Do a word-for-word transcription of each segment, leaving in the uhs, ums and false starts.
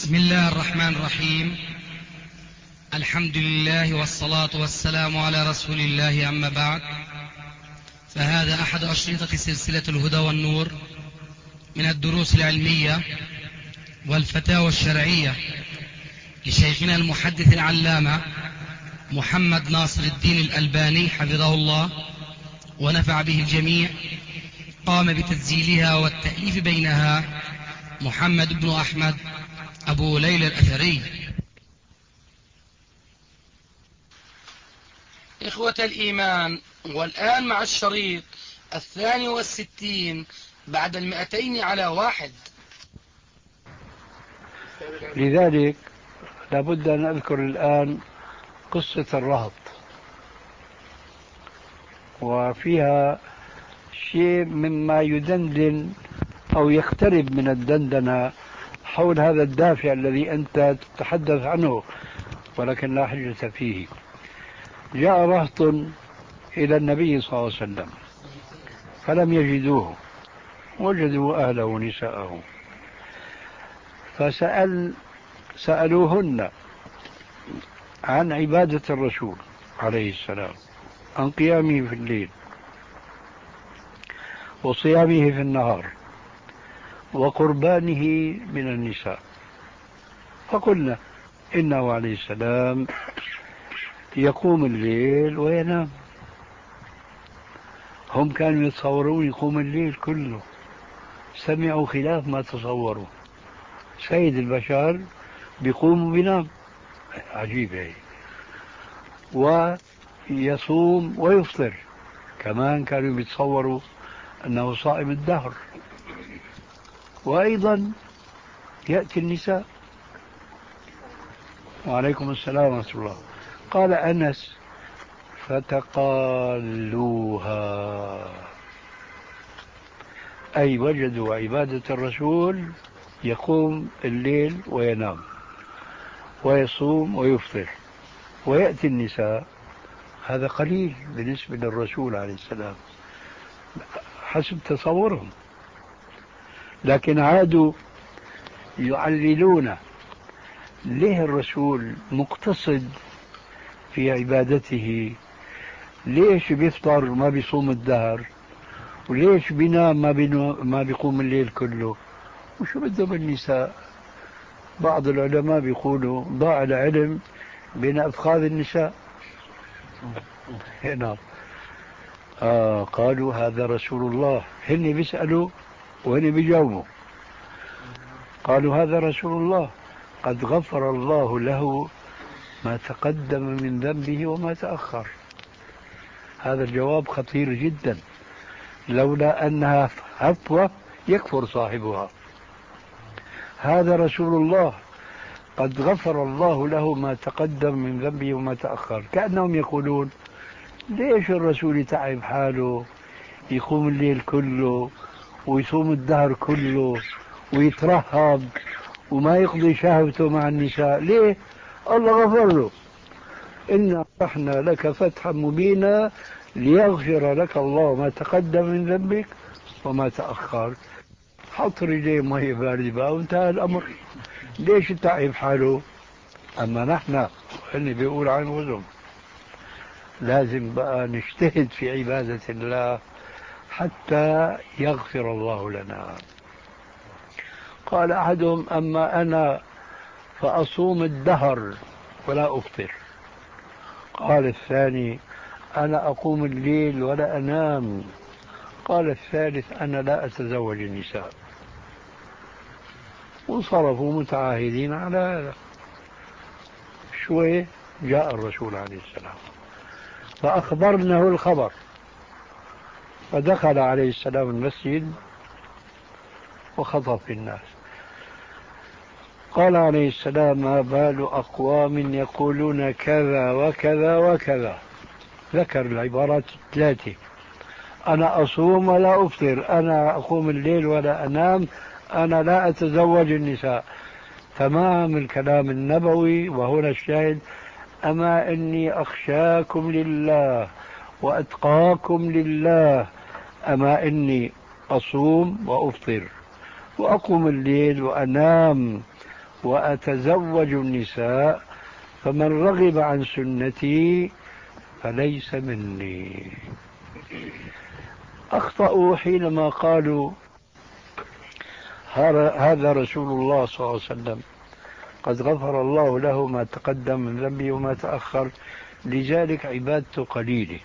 بسم الله الرحمن الرحيم. الحمد لله والصلاة والسلام على رسول الله، أما بعد، فهذا أحد أشرطة سلسلة الهدى والنور من الدروس العلمية والفتاوى الشرعية لشيخنا المحدث العلامة محمد ناصر الدين الألباني حفظه الله ونفع به الجميع. قام بتسجيلها والتأليف بينها محمد بن أحمد أبو ليلى الأثري. إخوة الإيمان، والآن مع الشريط الثاني والستين بعد المئتين على واحد. لذلك لابد أن أذكر الآن قصة الرهط، وفيها شيء مما يدندن أو يقترب من الدندنة حول هذا الدافع الذي أنت تتحدث عنه ولكن لا حجة فيه. جاء رهط إلى النبي صلى الله عليه وسلم فلم يجدوه، وجدوا أهله ونساءه، فسأل سألوهن عن عبادة الرسول عليه السلام، عن قيامه في الليل وصيامه في النهار وقربانه من النساء، فقلنا إنه عليه السلام يقوم الليل وينام. هم كانوا يتصورون يقوم الليل كله، سمعوا خلاف ما تصوروا. سيد البشر بيقوم وبينام، عجيب هي. ويصوم ويفطر، كمان كانوا بيتصوروا أنه صائم الدهر. وأيضا يأتي النساء. وعليكم السلام ورحمة الله. قال أنس: فتقالوها، أي وجدوا عبادة الرسول يقوم الليل وينام ويصوم ويفطر، ويأتي النساء. هذا قليل بالنسبة للرسول عليه السلام حسب تصورهم، لكن عادوا يعللون ليه الرسول مقتصد في عبادته، ليش بيفطر ما بيصوم الدهر، وليش بينام ما, ما بيقوم الليل كله، وشو بدهم النساء. بعض العلماء بيقولوا ضاع العلم بين أفخاذ النساء. هنا آه قالوا هذا رسول الله، هن بيسألوا وهن بيجاوبوا. قالوا هذا رسول الله قد غفر الله له ما تقدم من ذنبه وما تأخر. هذا الجواب خطير جدا، لولا أنها هفوة يكفر صاحبها. هذا رسول الله قد غفر الله له ما تقدم من ذنبه وما تأخر. كأنهم يقولون ليش الرسول يتعب حاله يقوم الليل كله ويصوم الدهر كله ويترهب وما يقضي شهوته مع النساء؟ ليه؟ الله غفر له. إنا فتحنا لك فتحا مبينا ليغفر لك الله ما تقدم من ذنبك وما تأخر. حط رجليه مية باردة بقى وانتهى الأمر. ليش تعب حاله؟ أما نحن اللي بيقول عن وزن لازم بقى نجتهد في عبادة الله حتى يغفر الله لنا. قال أحدهم: أما أنا فأصوم الدهر ولا أفطر. قال الثاني: أنا أقوم الليل ولا أنام. قال الثالث: أنا لا أتزوج النساء. وصرفوا متعاهدين على هذا. شوي جاء الرسول عليه السلام فأخبرناه الخبر، فدخل عليه السلام المسجد وخطب في الناس. قال عليه السلام: ما بال أقوام يقولون كذا وكذا وكذا. ذكر العبارات الثلاثة: أنا أصوم ولا أفطر، أنا أقوم الليل ولا أنام، أنا لا أتزوج النساء. تمام الكلام النبوي. وهنا الشاهد: أما إني أخشاكم لله وأتقاكم لله، أما إني أصوم وأفطر وأقوم الليل وأنام وأتزوج النساء، فمن رغب عن سنتي فليس مني. أخطأوا حينما قالوا هذا رسول الله صلى الله عليه وسلم قد غفر الله له ما تقدم من ذنبه وما تأخر، لذلك عبادته قليلة.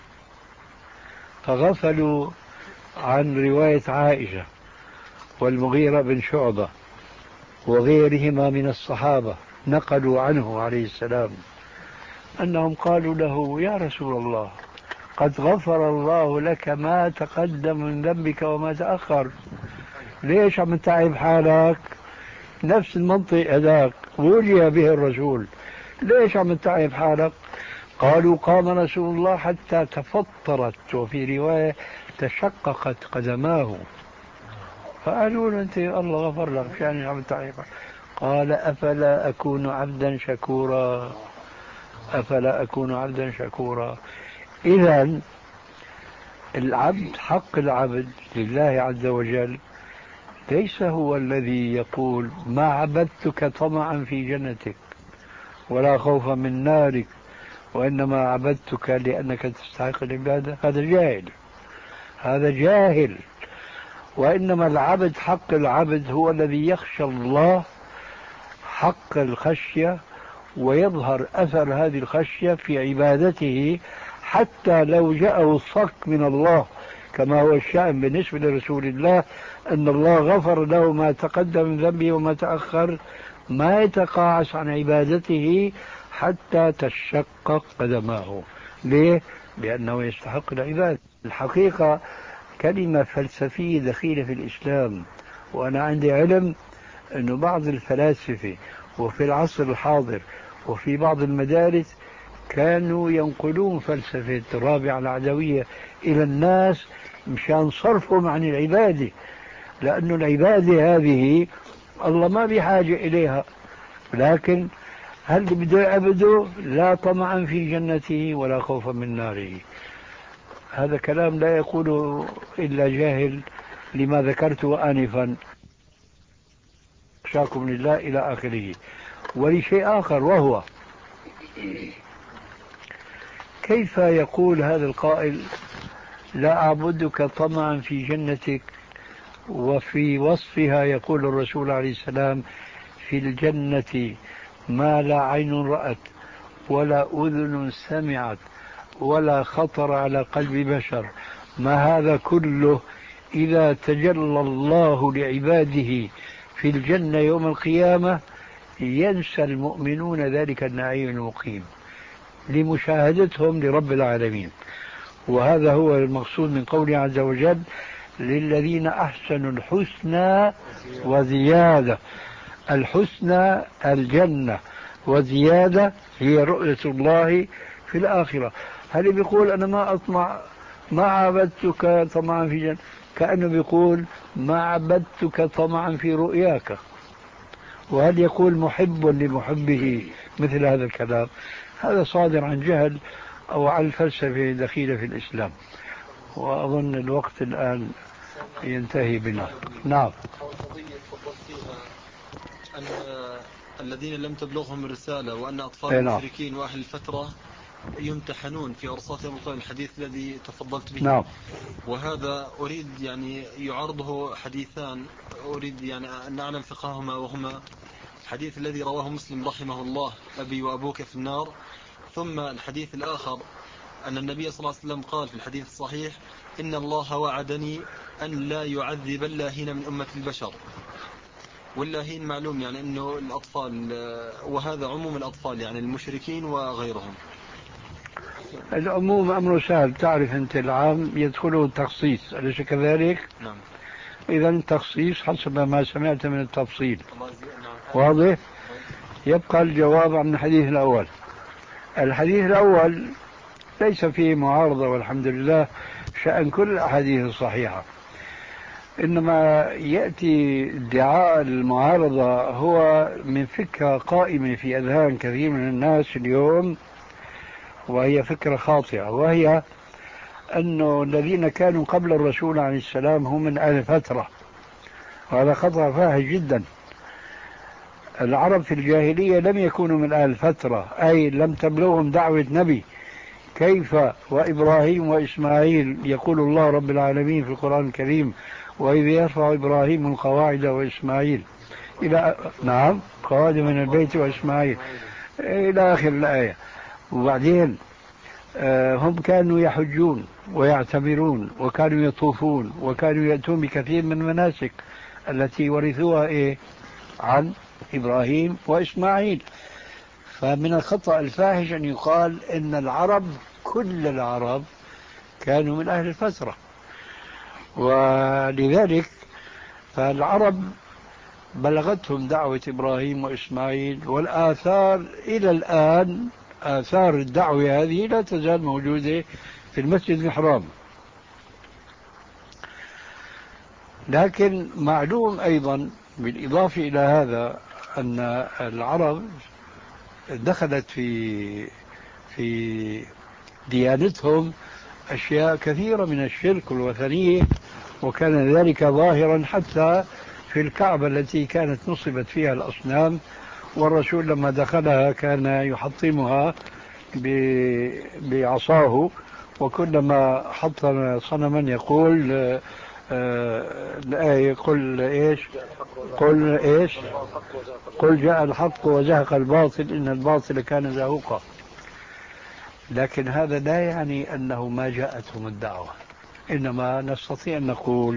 فغفلوا عن رواية عائشة والمغيرة بن شعبة وغيرهما من الصحابة، نقلوا عنه عليه السلام أنهم قالوا له يا رسول الله قد غفر الله لك ما تقدم من ذنبك وما تأخر، ليش عم تتعب حالك؟ نفس المنطق هذاك وجه به الرسول، ليش عم تتعب حالك؟ قالوا قام رسول الله حتى تفطرت، وفي رواية تشققت قدماه. فقالوا له أنت الله غفر لك شان عم تتعب. قال أفلا أكون عبدا شكورا، أفلا أكون عبدا شكورا. إذن العبد، حق العبد لله عز وجل ليس هو الذي يقول ما عبدتك طمعا في جنتك ولا خوفا من نارك، وإنما عبدتك لأنك تستحق العبادة. هذا جاهل، هذا جاهل. وإنما العبد، حق العبد هو الذي يخشى الله حق الخشية، ويظهر أثر هذه الخشية في عبادته، حتى لو جاءه الصك من الله كما هو الشأن بالنسبة لرسول الله أن الله غفر له ما تقدم من ذنبه وما تأخر، ما يتقاعس عن عبادته حتى تشقق قدماه. ليه؟ لأنه يستحق العبادة. الحقيقة كلمة فلسفية دخيلة في الإسلام، وأنا عندي علم أن بعض الفلاسفة وفي العصر الحاضر وفي بعض المدارس كانوا ينقلون فلسفة الرابعة العدوية إلى الناس مشان صرفهم عن العبادة، لأن العبادة هذه الله ما بحاجة إليها، لكن هل بده يعبده لا طمعا في جنته ولا خوفا من ناره. هذا كلام لا يقوله إلا جاهل، لما ذكرته آنفا خشاكم لله إلى آخره. ولشيء آخر، وهو كيف يقول هذا القائل لا أعبدك طمعا في جنتك، وفي وصفها يقول الرسول عليه السلام في الجنة ما لا عين رأت ولا أذن سمعت ولا خطر على قلب بشر. ما هذا كله إذا تجلى الله لعباده في الجنة يوم القيامة ينسى المؤمنون ذلك النعيم المقيم لمشاهدتهم لرب العالمين. وهذا هو المقصود من قوله عز وجل للذين أحسنوا الحسنى وزيادة. الحسنى الجنة، وزيادة هي رؤية الله في الآخرة. هل بيقول أنا ما أطمع، ما عبدتك طمعا في جنة، كأنه بيقول ما عبدتك طمعا في رؤياك. وهل يقول محب لمحبه مثل هذا الكلام؟ هذا صادر عن جهل أو عن فلسفة دخيلة في الإسلام. وأظن الوقت الآن ينتهي بنا. نعم. أن الذين لم تبلغهم الرسالة وأن أطفال المشركين وأهل الفترة يمتحنون في أرصات يوم القيامة، الحديث الذي تفضلت به. نعم. وهذا أريد يعني يعارضه حديثان أريد يعني أن أعلم فقههما، وهما الحديث الذي رواه مسلم رحمه الله أبي وأبوك في النار، ثم الحديث الآخر أن النبي صلى الله عليه وسلم قال في الحديث الصحيح إن الله وعدني أن لا يعذب اللاهين من أمة البشر. واللاهين معلوم يعني أنه الأطفال، وهذا عموم الأطفال يعني المشركين وغيرهم. العموم أمر سهل، تعرف أنت العام يدخله التخصيص، أليس كذلك؟ نعم. إذا التخصيص حسب ما سمعت من التفصيل. واضح؟ يبقى الجواب عن الحديث الأول. الحديث الأول ليس فيه معارضة والحمد لله، شأن كل الأحاديث الصحيحة، إنما يأتي ادعاء المعارضة هو من فكرة قائمة في أذهان كثير من الناس اليوم، وهي فكرة خاطئة، وهي أنه الذين كانوا قبل الرسول عليه السلام هم من أهل فترة، وهذا خطأ فاحش جدا. العرب في الجاهلية لم يكونوا من أهل الفترة، أي لم تبلغهم دعوة نبي. كيف وإبراهيم وإسماعيل؟ يقول الله رب العالمين في القرآن الكريم: وإذ يرفع إبراهيم القواعد وإسماعيل إلى نعم قواعد من البيت وإسماعيل إلى آخر الآية. وبعدين هم كانوا يحجون ويعتمرون وكانوا يطوفون وكانوا يأتون بكثير من المناسك التي ورثوها إيه؟ عن إبراهيم وإسماعيل. فمن الخطأ الفاحش أن يقال إن العرب كل العرب كانوا من أهل الفترة. ولذلك فالعرب بلغتهم دعوة إبراهيم وإسماعيل، والآثار إلى الآن آثار الدعوة هذه لا تزال موجودة في المسجد الحرام. لكن معلوم أيضا بالإضافة إلى هذا أن العرب دخلت في في ديانتهم أشياء كثيرة من الشرك والوثنية، وكان ذلك ظاهرا حتى في الكعبة التي كانت نصبت فيها الأصنام، والرسول لما دخلها كان يحطمها بعصاه، وكلما حطم صنما يقول الآية: قل إيش قل إيش قل جاء الحق وزهق الباطل إن الباطل كان زهوقا. لكن هذا لا يعني أنه ما جاءتهم الدعوة، إنما نستطيع أن نقول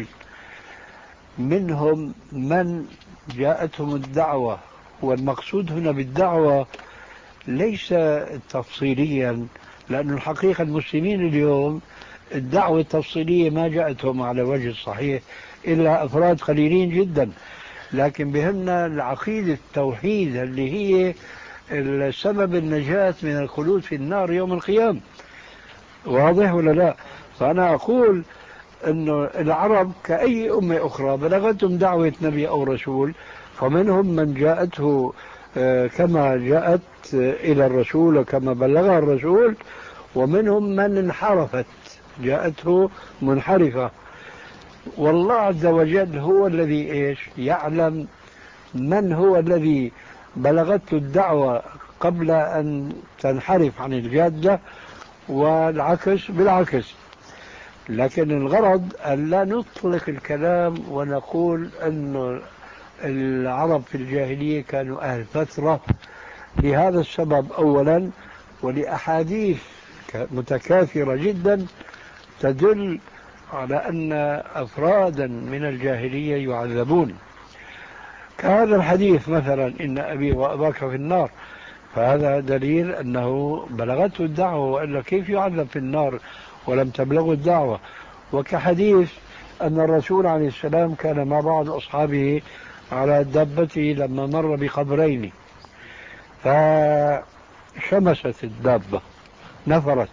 منهم من جاءتهم الدعوة، والمقصود هنا بالدعوة ليس تفصيليا، لأن الحقيقة المسلمين اليوم الدعوة التفصيلية ما جاءتهم على وجه الصحيح إلا أفراد قليلين جدا، لكن بهمنا العقيدة التوحيد اللي هي السبب النجاة من الخلود في النار يوم القيامة. واضح ولا لا؟ فأنا أقول أن العرب كأي أمة أخرى بلغتهم دعوة نبي أو رسول، فمنهم من جاءته كما جاءت إلى الرسول وكما بلغها الرسول، ومنهم من انحرفت جاءته منحرفة. والله عز وجل هو الذي إيش يعلم من هو الذي بلغته الدعوة قبل أن تنحرف عن الجادة، والعكس بالعكس. لكن الغرض أن لا نطلق الكلام ونقول أن العرب في الجاهلية كانوا أهل فترة لهذا السبب أولا، ولأحاديث متكاثرة جدا تدل على أن أفرادا من الجاهلية يعذبون، كهذا الحديث مثلا: إن أبي وأباك في النار، فهذا دليل أنه بلغته الدعوة، وإلا كيف يعذب في النار ولم تبلغه الدعوة. وكحديث أن الرسول عليه السلام كان مع بعض أصحابه على دابته لما مر بقبرين، فشمست الدابة نفرت،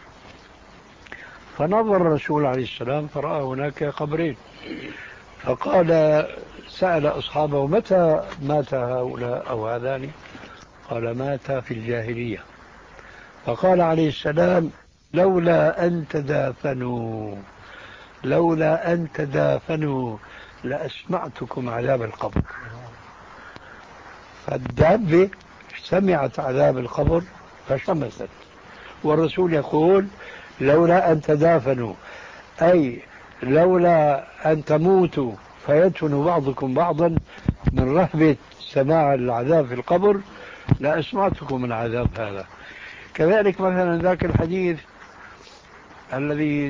فنظر الرسول عليه السلام فرأى هناك قبرين، فقال سأل أصحابه: متى مات هؤلاء أو هذان؟ قال: مات في الجاهلية. فقال عليه السلام: لولا أن تدافنوا لولا أن تدافنوا لأسمعتكم عذاب القبر. فالدابة سمعت عذاب القبر فشمست، والرسول يقول: لولا أن تدافنوا، أي لولا أن تموتوا فيدفن بعضكم بعضا من رهبة سماع العذاب في القبر لأسمعتكم من عذاب هذا. كذلك مثلا ذاك الحديث الذي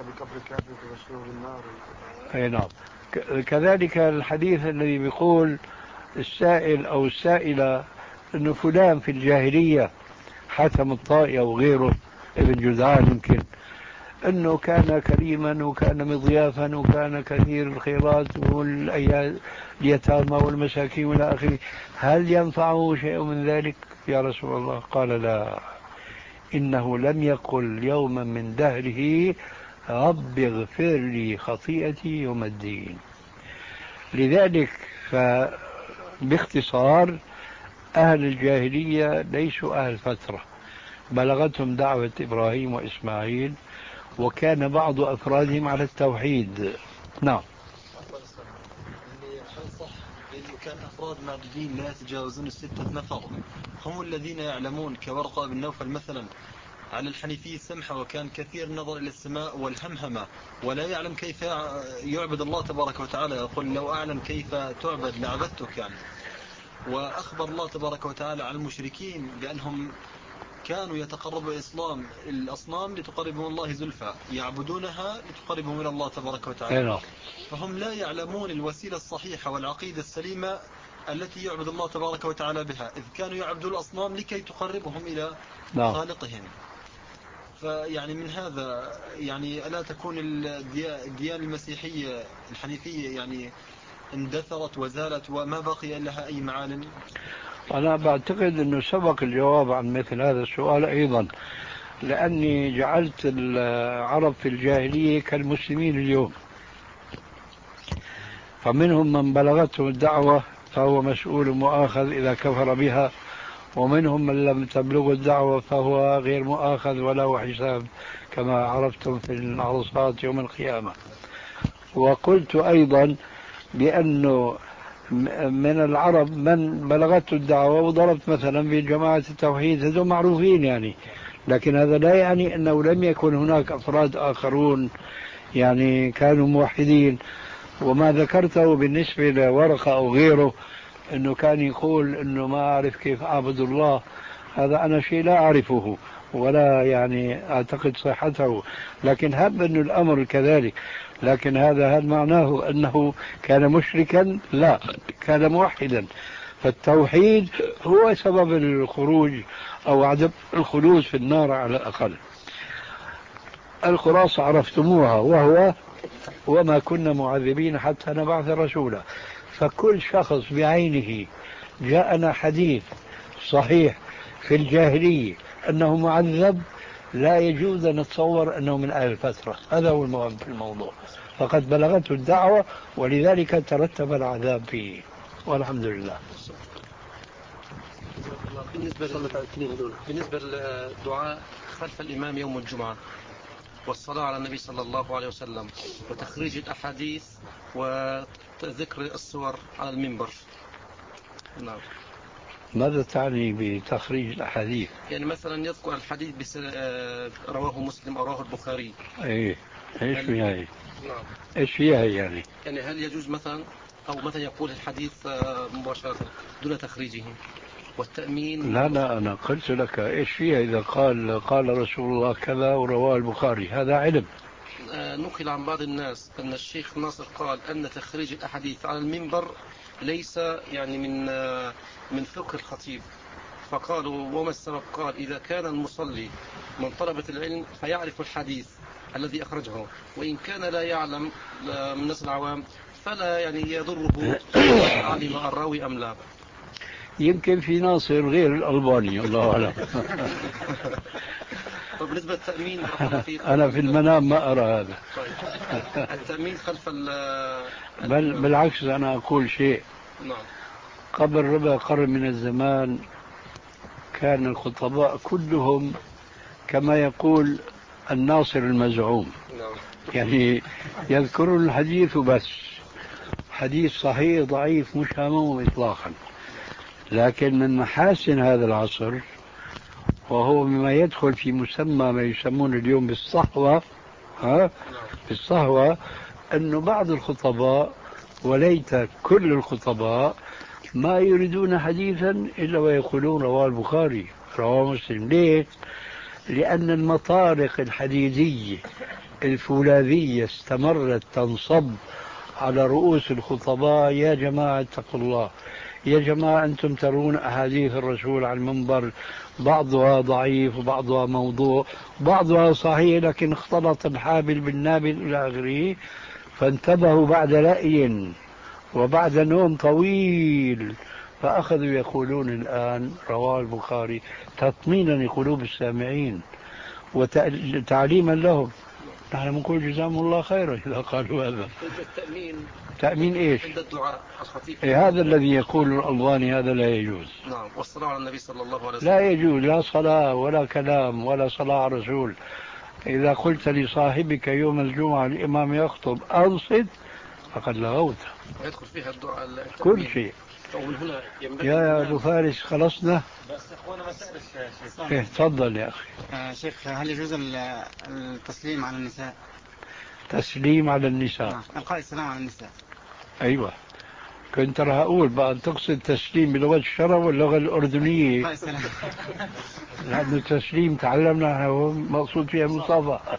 أي نعم، كذلك الحديث الذي بيقول السائل أو السائلة أنه فلان في الجاهلية حاتم الطائي أو غيره ابن جذعان يمكن أنه كان كريما وكان مضيافا وكان كثير الخيرات واليتامى والمساكين والى آخره، هل ينفعه شيء من ذلك يا رسول الله؟ قال: لا، إنه لم يقل يوما من دهره رب اغفر لي خطيئتي يوم الدين. لذلك فباختصار أهل الجاهلية ليسوا أهل فترة، بلغتهم دعوة إبراهيم وإسماعيل، وكان بعض أفرادهم على التوحيد. نعم. هل صح كان أفراد أفراد معدودين لا يتجاوزون الستة نفر هم الذين يعلمون، كورقة بن نوفل مثلا على الحنيفية السمحة، وكان كثير النظر إلى السماء والهمهمة ولا يعلم كيف يعبد الله تبارك وتعالى، يقول لو أعلم كيف تعبد لعبدتك يعني. وأخبر الله تبارك وتعالى عن المشركين بأنهم كانوا يتقربوا الإسلام الأصنام لتقربهم الله زلفى، يعبدونها لتقربهم إلى الله تبارك وتعالى، فهم لا يعلمون الوسيلة الصحيحة والعقيدة السليمة التي يعبد الله تبارك وتعالى بها، إذ كانوا يعبدون الأصنام لكي تقربهم إلى خالقهم. فيعني من هذا يعني ألا تكون الديانة المسيحية الحنيفية يعني اندثرت وزالت وما بقي لها أي معالم؟ أنا بعتقد أنه سبق الجواب عن مثل هذا السؤال أيضا، لأني جعلت العرب في الجاهلية كالمسلمين اليوم، فمنهم من بلغته الدعوة فهو مسؤول مؤاخذ إذا كفر بها، ومنهم من لم تبلغ الدعوة فهو غير مؤاخذ وله حساب كما عرفتم في العرصات يوم القيامة. وقلت أيضا بأنه من العرب من بلغته الدعوة، وضربت مثلا في جماعة التوحيد، هذول معروفين يعني، لكن هذا لا يعني أنه لم يكن هناك أفراد آخرون يعني كانوا موحدين. وما ذكرته بالنسبة لورقة أو غيره أنه كان يقول أنه ما أعرف كيف أعبد الله، هذا أنا شيء لا أعرفه ولا يعني أعتقد صحته، لكن هب أن الأمر كذلك. لكن هذا هل معناه أنه كان مشركا؟ لا، كان موحدا. فالتوحيد هو سبب الخروج أو عدم الخلود في النار على الأقل. الخلاصة عرفتموها، وهو وما كنا معذبين حتى نبعث رسولا. فكل شخص بعينه جاءنا حديث صحيح في الجاهلية أنه معذب، لا يجوز أن نتصور أنه من أهل الفترة. هذا هو المهم في الموضوع، فقد بلغته الدعوة ولذلك ترتب العذاب فيه، والحمد لله. بالنسبة بالنسبة للدعاء خلف الإمام يوم الجمعة والصلاة على النبي صلى الله عليه وسلم وتخريج الأحاديث وذكر الصور على المنبر، نعم، ماذا تعني بتخريج الأحاديث؟ يعني مثلا يذكر الحديث بس... رواه مسلم أو رواه البخاري. ايه ايش فيها؟ نعم، ايش فيها يعني؟ يعني هل يجوز مثلا أو مثلا يقول الحديث مباشرة دون تخريجه والتأمين؟ لا لا أنا قلت لك إيش فيها إذا قال قال رسول الله كذا ورواه البخاري، هذا علم. نقل عن بعض الناس أن الشيخ ناصر قال أن تخريج الأحاديث على المنبر ليس يعني من من فقه الخطيب، فقالوا وما السبب؟ قال إذا كان المصلي من طلبة العلم فيعرف الحديث الذي أخرجه، وإن كان لا يعلم من الناس العوام فلا يعني يضره علم الراوي أم لا. يمكن في ناصر غير الألباني، الله أعلم. طيب بالنسبة للتأمين أنا في المنام ما أرى هذا. طيب التأمين خلف بل بالعكس أنا أقول شيء. نعم. قبل ربع قرن من الزمان كان الخطباء كلهم كما يقول الناصر المزعوم، نعم. يعني يذكرون الحديث بس، حديث صحيح ضعيف مش هامهم إطلاقا. لكن من محاسن هذا العصر، وهو مما يدخل في مسمى ما يسمون اليوم بالصحوة، ها بالصحوة، أنه بعض الخطباء وليت كل الخطباء ما يريدون حديثا إلا ويقولون رواه البخاري رواه مسلم. ليه؟ لأن المطارق الحديدية الفولاذية استمرت تنصب على رؤوس الخطباء. يا جماعة اتقوا الله، يا جماعة أنتم ترون أحاديث الرسول على المنبر بعضها ضعيف وبعضها موضوع بعضها صحيح، لكن اختلط الحابل بالنابل إلى آخره. فانتبهوا بعد لأي وبعد نوم طويل، فأخذوا يقولون الآن رواه البخاري تطمينا لقلوب السامعين وتعليما لهم. نحن نقول جزاهم الله خيرا إذا قالوا هذا. التأمين تأمين إيش؟ عند الدعاء الخفيف. إيه هذا الذي يقول الألباني هذا لا يجوز. نعم. والصلاة على النبي صلى الله عليه وسلم لا يجوز، لا صلاة ولا كلام ولا صلاة على الرسول. إذا قلت لصاحبك يوم الجمعة الإمام يخطب أنصت فقد لغوت. يدخل فيها الدعاء التأمين. كل شيء. ومن هنا ينبغي يا أبو فارس خلصنا؟ بس أخوانا مسألة الشيخ. إيه تفضل يا أخي. آه شيخ، هل يجوز التسليم على النساء؟ تسليم على النساء؟ نعم، إلقاء السلام على النساء. أيوة، كنت راح أقول بقى تقصد تسليم بلغة الشرع واللغة الأردنية، إلقاء السلام. لأن التسليم تعلمنا هو مقصود فيها المصافحة.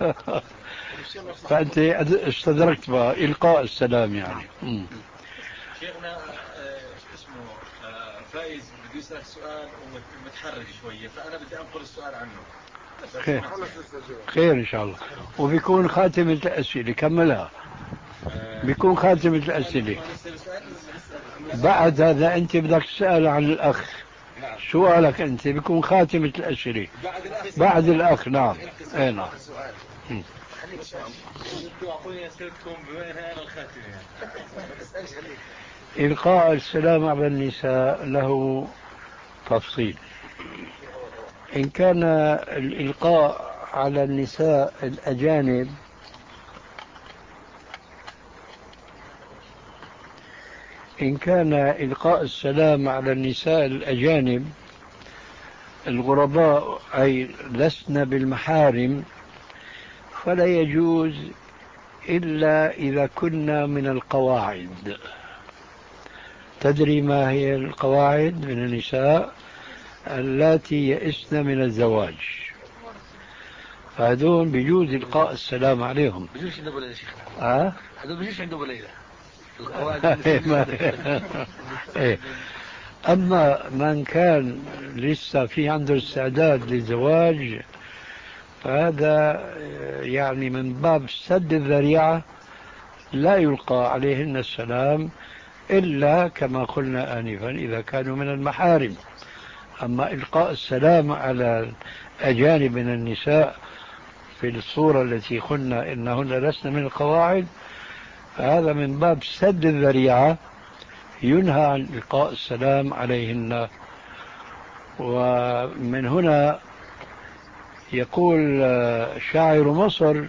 فأنت استدركت بقى إلقاء السلام يعني. مم. شيخنا اسمه فايز بده يسأل سؤال ومتحرك شوية، فأنا بدي أنقل السؤال عنه. خير خير إن شاء الله. وبيكون خاتمة الأسئلة كملها، بيكون خاتمة الأسئلة. بعد هذا أنت بدك تسأل عن الأخ، سؤالك أنت بيكون خاتمة الأسئلة بعد الأخ. نعم أي نعم. إلقاء السلام على النساء له تفصيل. إن كان الإلقاء على النساء الأجانب إن كان إلقاء السلام على النساء الأجانب الغرباء أي لسن بالمحارم فلا يجوز إلا إذا كنا من القواعد. تدري ما هي القواعد؟ من النساء اللاتي يئسن من الزواج، فهذون بيجوز إلقاء السلام عليهم. بيجوز عنده بليلة شيخ. ها؟ هذول بيجوز عنده بليلة. أما من كان لسه في عنده استعداد للزواج فهذا يعني من باب سد الذريعة لا يلقى عليهن السلام إلا كما قلنا آنفا إذا كانوا من المحارم. أما إلقاء السلام على الأجانب من النساء في الصورة التي قلنا إنهن لسن من القواعد فهذا من باب سد الذريعة، ينهى عن إلقاء السلام عليهن. ومن هنا يقول شاعر مصر: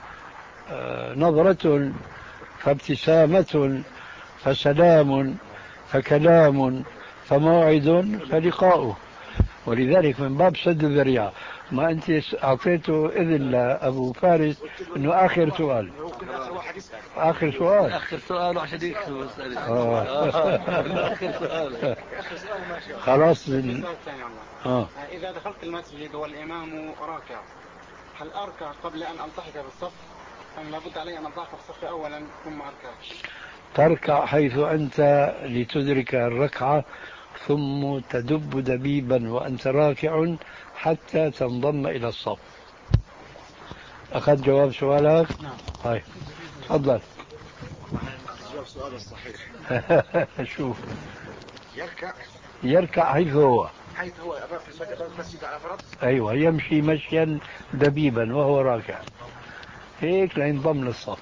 نظرة فابتسامة فسلام فكلام فموعد فلقاؤه. ولذلك من باب سد الذريعة. ما أنت أعطيته إذن لأبو فارس أنه آخر سؤال آخر سؤال آخر سؤال عشان يكتب آخر سؤال خلاص. آه. إذا دخلت المسجد والإمام راكع هل أركع قبل أن ألتحق بالصف أم لابد علي أن ألتحق بالصف أولا ثم أركع؟ تركع حيث أنت لتدرك الركعة ثم تدب دبيبا وأنت راكع حتى تنضم إلى الصف. أخذ جواب سؤالك؟ نعم. هاي تفضل. جواب سؤال الصحيح. شوف يركع يركع حيث هو حيث هو في المسجد على فرض. أيوة، يمشي مشيا دبيبا وهو راكع هيك لينضم للصف.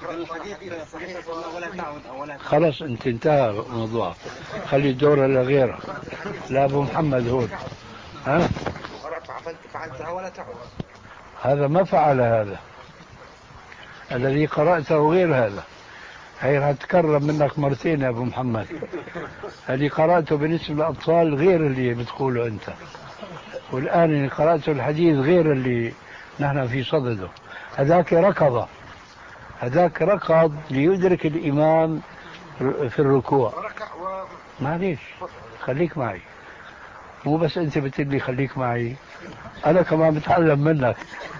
خلاص انت انتهى الموضوع، خلي الدور لغيره. لا ابو محمد هون. ها فعلتها ولا تعود. هذا ما فعل، هذا الذي قرأته غير هذا. هي راح تكرر منك مرتين يا ابو محمد. الذي قرأته بالنسبة للأطفال غير اللي بتقوله انت، والآن اللي قرأته الحديث غير اللي نحن في صدده. هذاك ركض هذاك ركض ليدرك الإمام في الركوع. معليش خليك معي، مو بس أنت بتقول لي خليك معي، أنا كمان بتعلم منك.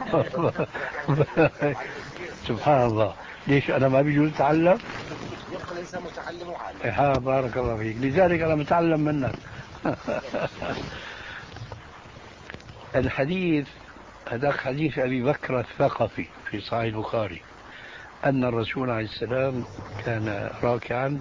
سبحان الله، ليش أنا ما بيجوز أتعلم؟ يبقى الإنسان متعلم وعالم. ها بارك الله فيك، لذلك أنا متعلم منك. الحديث هذاك حديث أبي بكر الثقفي في صحيح البخاري أن الرسول عليه السلام كان راكعا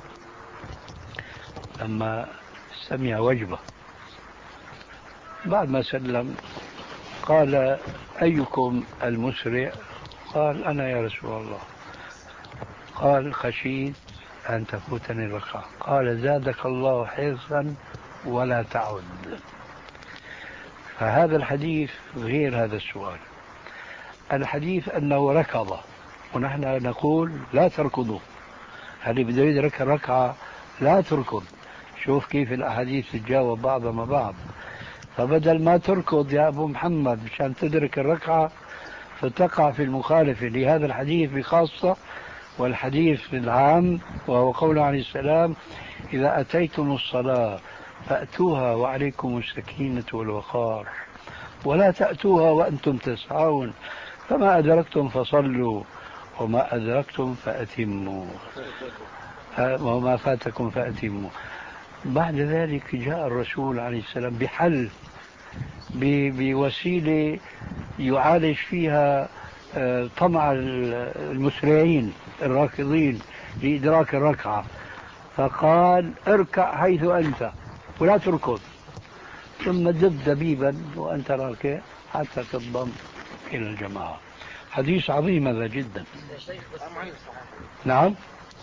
لما سمع وجبة، بعد ما سلم قال: أيكم المسرع؟ قال: أنا يا رسول الله. قال: خشيت أن تفوتني الركعة. قال: زادك الله حرصا ولا تعد. فهذا الحديث غير هذا السؤال. الحديث أنه ركض، ونحن نقول لا تركضوا. هل بده يدرك الركعة لا تركض. شوف كيف الأحاديث تتجاوب بعضها مع بعض. فبدل ما تركض يا أبو محمد مشان تدرك الركعة فتقع في المخالفة لهذا الحديث بخاصة والحديث العام، وهو قوله عليه السلام: إذا أتيتم الصلاة فأتوها وعليكم السكينة والوقار ولا تأتوها وأنتم تسعون فما أدركتم فصلوا وما أدركتم فأتموا وما فاتكم فأتموا. بعد ذلك جاء الرسول عليه السلام بحل، بوسيلة يعالج فيها طمع المسرعين الراكضين لإدراك الركعة، فقال: اركع حيث أنت ولا تركض، ثم دب دبيبا وأنت راكع حتى تنضم إلى الجماعة. حديث عظيم هذا جدا. نعم.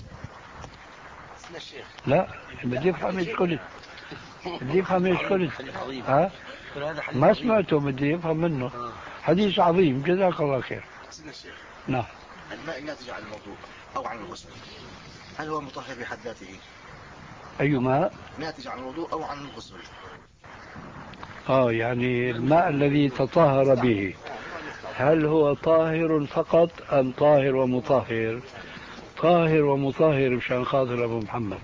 لا بدي افهم ايش قلت، بدي افهم ايش قلت. ها ما سمعته، بدي افهم منه. حديث عظيم، جزاك الله خير. سيدنا الشيخ، نعم. الماء الناتج عن الوضوء او عن الغسل هل هو مطهر بحد ذاته؟ اي ماء ناتج عن الوضوء او عن الغسل؟ اه يعني الماء الذي تطهر به هل هو طاهر فقط ام طاهر ومطهر؟ طاهر ومطهر مشان خاطر ابو محمد.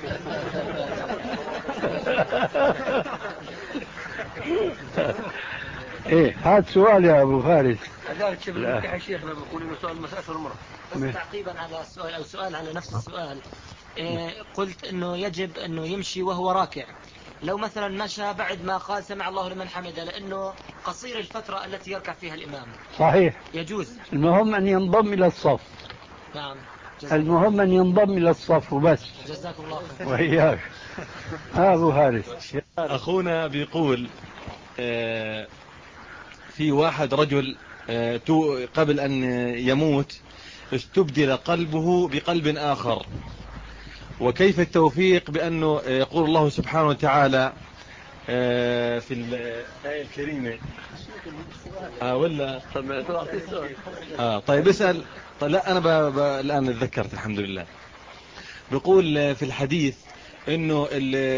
ايه هذا سؤال يا ابو فارس. هذا شوف يا شيخنا بيقول انه سؤال مسألة المرأة. بس تعقيبا على السؤال او سؤال على نفس السؤال، إيه قلت انه يجب انه يمشي وهو راكع. لو مثلا مشى بعد ما قال سمع الله لمن حمده لانه قصير الفترة التي يركع فيها الامام. صحيح. يجوز. المهم ان ينضم الى الصف. نعم. المهم ان ينضم الى الصف وبس. جزاكم الله خير. وإياك. ابو هارس. اخونا بيقول آه في واحد رجل آه قبل ان يموت استبدل قلبه بقلب اخر، وكيف التوفيق بانه يقول الله سبحانه وتعالى آه في الآية الكريمة آه ولا آه طيب اسأل. طيب لا أنا ب... ب... الآن اتذكرت الحمد لله. بيقول في الحديث إنه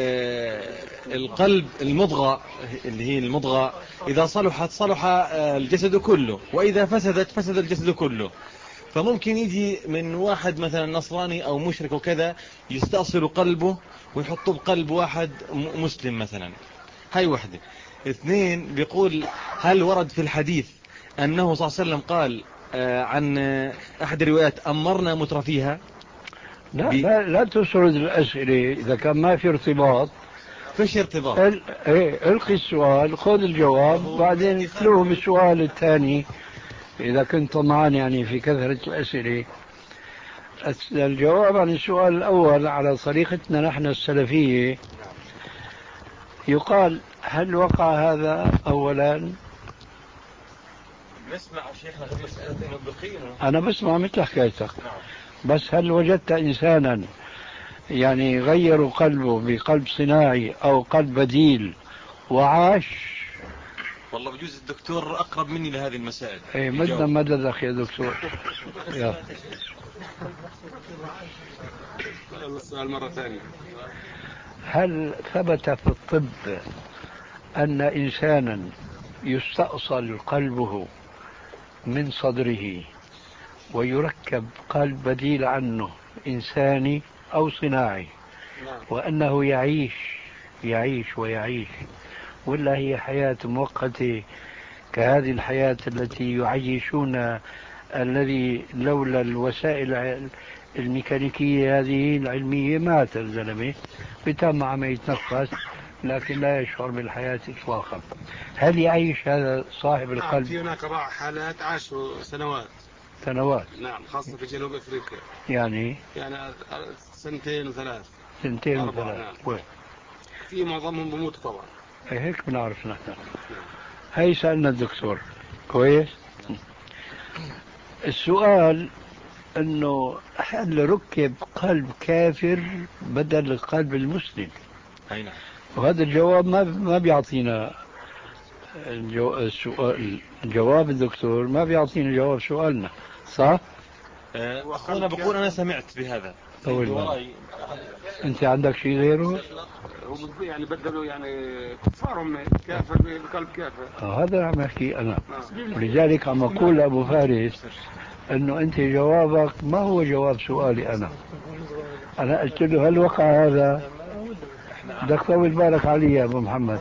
القلب المضغة اللي هي المضغة إذا صلحت صلح الجسد كله، وإذا فسدت فسد الجسد كله. فممكن يجي من واحد مثلا نصراني أو مشرك وكذا يستأصل قلبه ويحطه بقلب واحد مسلم مثلا. هاي وحدة. اثنين بيقول هل ورد في الحديث أنه صلى الله عليه وسلم قال آه عن أحد الروايات أمرنا مترفيها؟ لا لا, لا تسرد الأسئلة إذا كان ما في ارتباط. فيش ارتباط. ال... ايه القي السؤال خذ الجواب بعدين تلوهم السؤال الثاني إذا كنت طمعان يعني في كثرة الأسئلة. الجواب عن السؤال الأول على طريقتنا نحن السلفية يقال هل وقع هذا أولا؟ نسمع شيخنا في مسألة إنه بقينا. أنا بسمع مثل حكايتك. بس هل وجدت إنسانا يعني غيروا قلبه بقلب صناعي أو قلب بديل وعاش؟ والله بجوز الدكتور أقرب مني لهذه المسائل. إيه مدنا مددك يا دكتور. يا السؤال مرة ثانية. هل ثبت في الطب أن إنسانا يستأصل قلبه من صدره ويركب قلب بديل عنه إنساني أو صناعي وأنه يعيش يعيش ويعيش، ولا هي حياة مؤقتة كهذه الحياة التي يعيشون الذي لولا الوسائل الميكانيكية هذه العلمية مات الزلمة بتم عم يتنفس لكن لا يشعر بالحياة إطلاقا؟ هل يعيش هذا صاحب القلب؟ في هناك بعض حالات عاشوا سنوات. سنوات. نعم خاصة في جنوب أفريقيا. يعني يعني سنتين وثلاث. سنتين وثلاث. نعم. في معظمهم بموت طبعا. هيك بنعرف نحن. هي سألنا الدكتور كويس. السؤال انه هل ركب قلب كافر بدل القلب المسلم؟ اي نعم. وهذا الجواب ما ما بيعطينا الجو... السؤال. جواب الدكتور ما بيعطينا جواب سؤالنا صح؟ أخونا بقول أنا سمعت بهذا. أنت عندك شيء غيره؟ يعني بدلوا يعني كفارهم كافر بقلب كافر. آه هذا عم أحكي أنا. ولذلك عم أقول أبو فارس أنه أنت جوابك ما هو جواب سؤالي أنا. أنا قلت له هل وقع هذا؟ بدك طول بالك علي يا أبو محمد.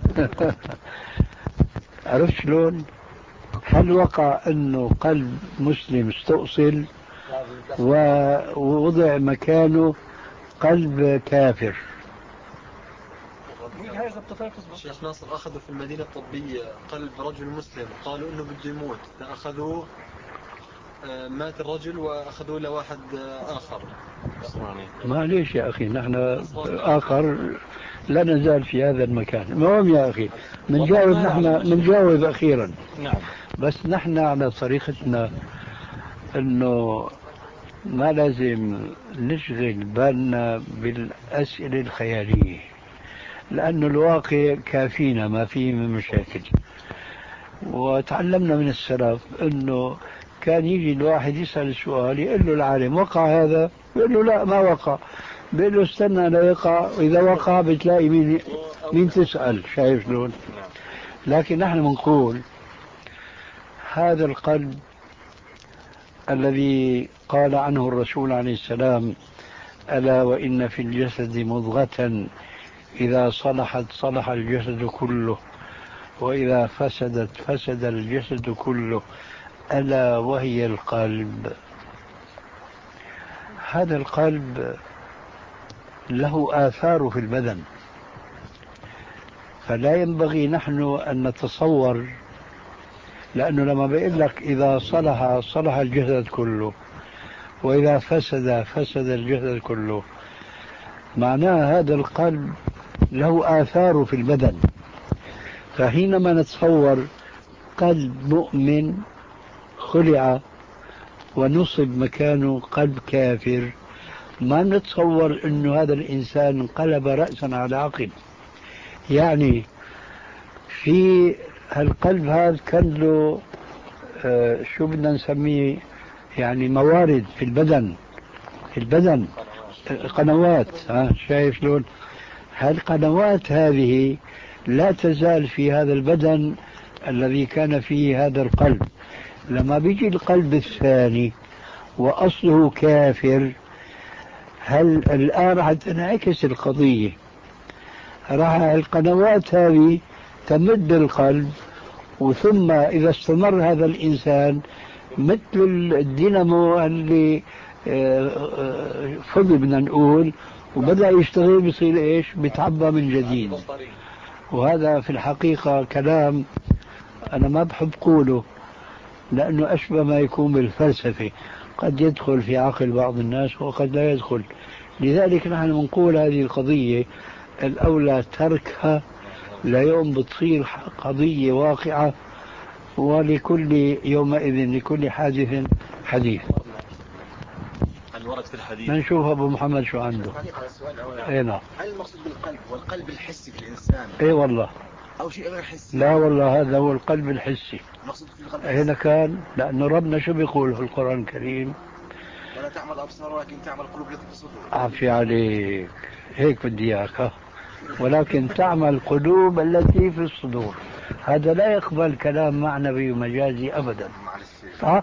عرفت شلون؟ هل وقع أنه قلب مسلم استؤصل ووضع مكانه قلب كافر؟ شيخ ناصر أخذوا في المدينة الطبية قلب رجل مسلم قالوا إنه بده يموت فأخذوا مات الرجل وأخذوا له واحد آخر. معليش يا أخي نحن آخر لا نزال في هذا المكان. المهم يا أخي منجاوب نحن منجاوب أخيرا. نعم. بس نحن على طريقتنا أنه ما لازم نشغل بالنا بالأسئلة الخيالية لأنه الواقع كافينا ما فيه من مشاكل. وتعلمنا من السلف أنه كان يجي الواحد يسأل سؤال يقول له العالم وقع هذا؟ يقول له لا ما وقع. بيقول له استنى لا يقع وإذا وقع بتلاقي مين, مين تسأل. شايف شلون؟ لكن نحن بنقول هذا القلب الذي قال عنه الرسول عليه السلام ألا وإن في الجسد مضغة إذا صلحت صلح الجسد كله وإذا فسدت فسد الجسد كله ألا وهي القلب. هذا القلب له آثار في البدن فلا ينبغي نحن أن نتصور لأنه لما بيقول لك إذا صلح صلح الجسد كله وإذا فسد فسد الجسد كله معناه هذا القلب له آثار في البدن. فحينما نتصور قلب مؤمن خلع ونصب مكانه قلب كافر ما نتصور أنه هذا الإنسان انقلب رأسا على عقب. يعني في هالقلب هذا كان له آه شو بدنا نسميه يعني موارد في البدن في البدن قنوات. ها شايف شلون؟ هالقنوات هذه لا تزال في هذا البدن الذي كان فيه هذا القلب. لما بيجي القلب الثاني وأصله كافر هل الآن راح تنعكس القضية؟ راح القنوات هذه تمد القلب وثم إذا استمر هذا الإنسان مثل الدينامو اللي فضي بدنا نقول وبدأ يشتغل بيصير إيش بيتعبى من جديد. وهذا في الحقيقة كلام أنا ما بحب قوله لأنه أشبه ما يكون بالفلسفة قد يدخل في عقل بعض الناس وقد لا يدخل. لذلك نحن نقول هذه القضية الأولى تركها ليوم بتصير قضية واقعة ولكل يومئذ لكل حادث حديث. الورد في الحديث نشوف أبو محمد شو عنده. اي نعم. هل المقصود بالقلب هو القلب الحسي في الإنسان؟ اي والله. أو شيء غير حسي؟ لا والله هذا هو القلب الحسي. المقصود في القلب هنا كان لأنه ربنا شو بيقول في القرآن الكريم؟ ولا تعمل أبصار ولكن تعمل قلوب التي في الصدور. عافية عليك هيك بدي إياك. ولكن تعمل قلوب التي في الصدور. هذا لا يقبل كلام معنوي ومجازي أبدا. صح؟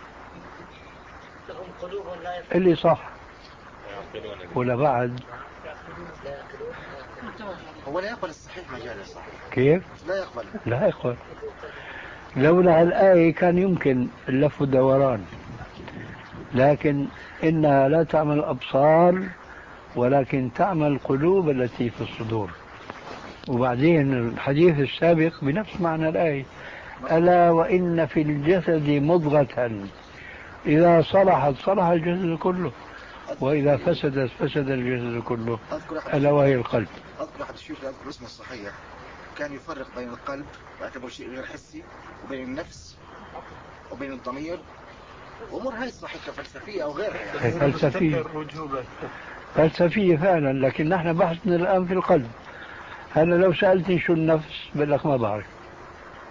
اللي صح ولا بعد هو لا يقبل الصحيح مجازي صح؟ كيف؟ لا يقبل لا يقبل. لولا الآية كان يمكن اللف والدوران لكن إنها لا تعمل الأبصار ولكن تعمل القلوب التي في الصدور. وبعدين الحديث السابق بنفس معنى الآية ألا وإن في الجسد مضغة إذا صلحت صلح الجسد كله وإذا فسدت فسد الجسد كله ألا وهي القلب. أذكر أحد الشيوخ يذكر اسمه الصحيح كان يفرق بين القلب باعتبار شيء غير حسي وبين النفس وبين الضمير أمور هاي صحيح فلسفية أو غيرها يعني. فلسفية فلسفية فعلا لكن نحن بحثنا الآن في القلب. هلا لو سألتني شو النفس بقول لك ما بعرف.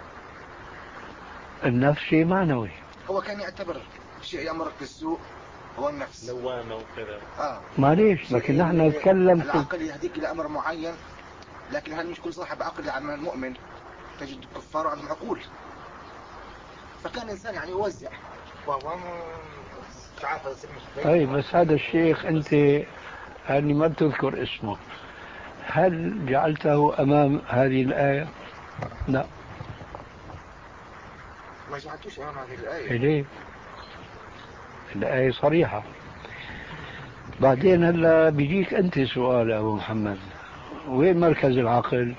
النفس شيء معنوي. هو كان يعتبر شيء يأمرك بالسوء هو النفس لوامة وكذا. اه معليش، لكن نحن نتكلم في العقل يهديك إلى أمر معين، لكن هل مش كل صاحب عقل عن المؤمن؟ تجد الكفار عندهم عقول، فكان إنسان يعني يوزع وهو مش عارف هذا. أي بس هذا الشيخ أنت يعني ما بتذكر اسمه، هل جعلته أمام هذه الآية؟ لا. ما جعلتوش أمام هذه الآية. ليه؟ الآية صريحة. بعدين هلا بيجيك أنت سؤال يا أبو محمد، وين مركز العقل؟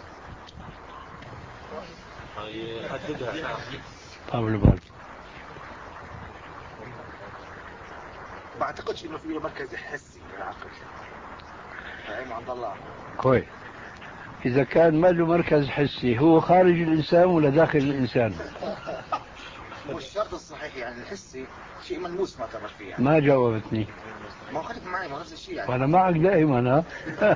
يحددها. قبل بعد ما أعتقدش إنه فيه مركز حسي للعقل، العلم عند الله. كويس. إذا كان ما له مركز حسي، هو خارج الإنسان ولا داخل الإنسان؟ مش شرط الصحيح يعني الحسي شيء ملموس ما تمر فيه يعني. ما جاوبتني. ما هو خليك معي، ما نفس الشيء يعني. وأنا معك دائما. ها